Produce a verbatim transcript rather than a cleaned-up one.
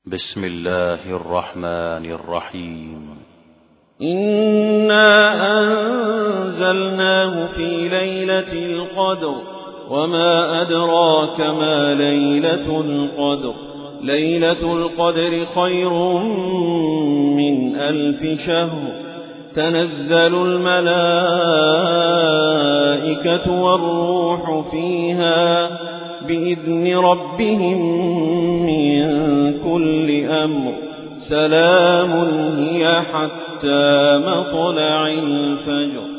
بسم الله الرحمن الرحيم إنا أنزلناه في ليلة القدر وما أدراك ما ليلة القدر ليلة القدر خير من ألف شهر تنزل الملائكة والروح فيها بإذن ربهم من كل أمر سلام هي حتى مطلع الفجر.